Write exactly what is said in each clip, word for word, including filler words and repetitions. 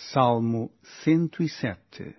Salmo cento e sete.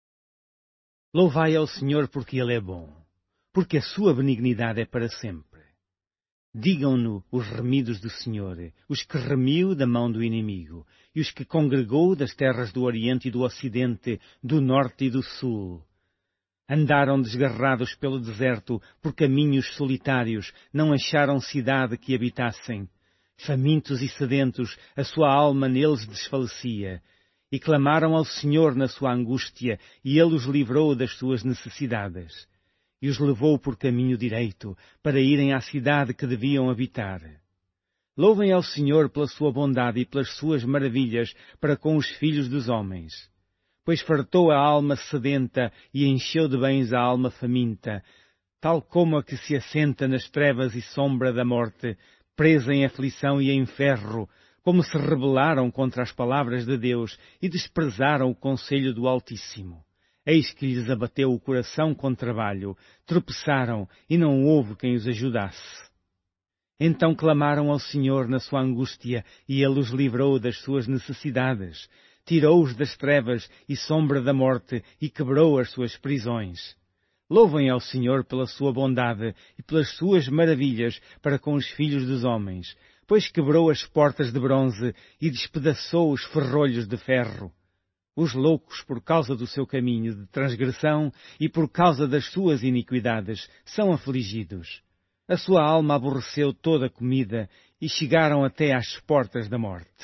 Louvai ao Senhor porque Ele é bom, porque a sua benignidade é para sempre. Digam-no os remidos do Senhor, os que remiu da mão do inimigo, e os que congregou das terras do Oriente e do Ocidente, do Norte e do Sul. Andaram desgarrados pelo deserto, por caminhos solitários, não acharam cidade que habitassem. Famintos e sedentos, a sua alma neles desfalecia. E clamaram ao Senhor na sua angústia, e Ele os livrou das suas necessidades. E os levou por caminho direito, para irem à cidade que deviam habitar. Louvem ao Senhor pela sua bondade e pelas suas maravilhas para com os filhos dos homens. Pois fartou a alma sedenta e encheu de bens a alma faminta, tal como a que se assenta nas trevas e sombra da morte, presa em aflição e em ferro, como se rebelaram contra as palavras de Deus e desprezaram o conselho do Altíssimo. Eis que lhes abateu o coração com trabalho, tropeçaram e não houve quem os ajudasse. Então clamaram ao Senhor na sua angústia, e Ele os livrou das suas necessidades, tirou-os das trevas e sombra da morte e quebrou as suas prisões. Louvem ao Senhor pela sua bondade e pelas suas maravilhas para com os filhos dos homens, pois quebrou as portas de bronze e despedaçou os ferrolhos de ferro. Os loucos, por causa do seu caminho de transgressão e por causa das suas iniquidades, são afligidos. A sua alma aborreceu toda a comida e chegaram até às portas da morte.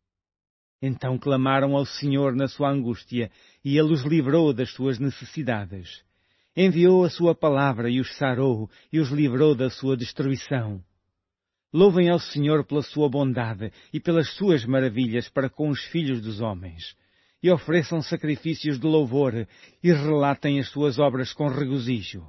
Então clamaram ao Senhor na sua angústia, e Ele os livrou das suas necessidades. Enviou a sua palavra e os sarou, e os livrou da sua destruição. Louvem ao Senhor pela sua bondade e pelas suas maravilhas para com os filhos dos homens. E ofereçam sacrifícios de louvor e relatem as suas obras com regozijo.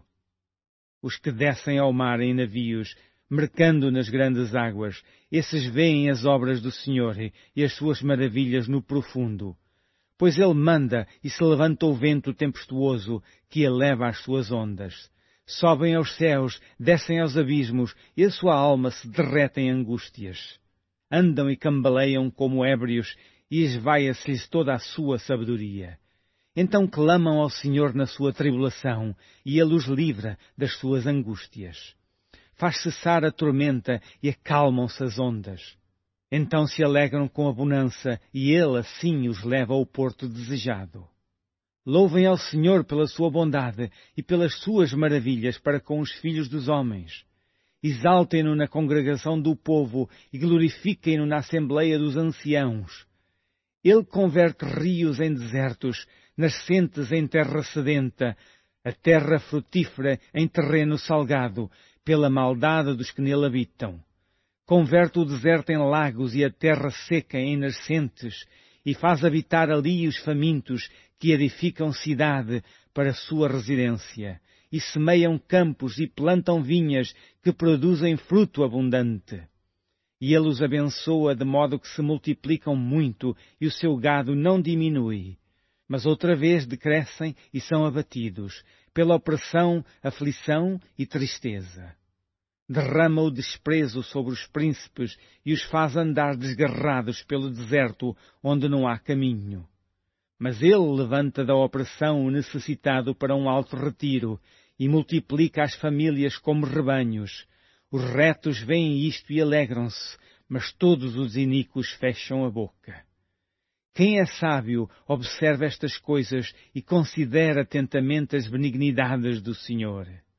Os que descem ao mar em navios, mercando nas grandes águas, esses veem as obras do Senhor e as suas maravilhas no profundo. Pois Ele manda e se levanta o vento tempestuoso que eleva as suas ondas. Sobem aos céus, descem aos abismos, e a sua alma se derrete em angústias. Andam e cambaleiam como ébrios, e esvaia-se-lhes toda a sua sabedoria. Então clamam ao Senhor na sua tribulação, e Ele os livra das suas angústias. Faz cessar a tormenta, e acalmam-se as ondas. Então se alegram com a bonança, e Ele assim os leva ao porto desejado. Louvem ao Senhor pela sua bondade e pelas suas maravilhas para com os filhos dos homens. Exaltem-no na congregação do povo e glorifiquem-no na assembleia dos anciãos. Ele converte rios em desertos, nascentes em terra sedenta, a terra frutífera em terreno salgado, pela maldade dos que nele habitam. Converte o deserto em lagos e a terra seca em nascentes, e faz habitar ali os famintos que edificam cidade para sua residência, e semeiam campos e plantam vinhas que produzem fruto abundante. E Ele os abençoa de modo que se multiplicam muito e o seu gado não diminui. Mas outra vez decrescem e são abatidos, pela opressão, aflição e tristeza. Derrama o desprezo sobre os príncipes e os faz andar desgarrados pelo deserto onde não há caminho. Mas Ele levanta da opressão o necessitado para um alto retiro e multiplica as famílias como rebanhos. Os retos veem isto e alegram-se, mas todos os iníquos fecham a boca. Quem é sábio observa estas coisas e considera atentamente as benignidades do Senhor.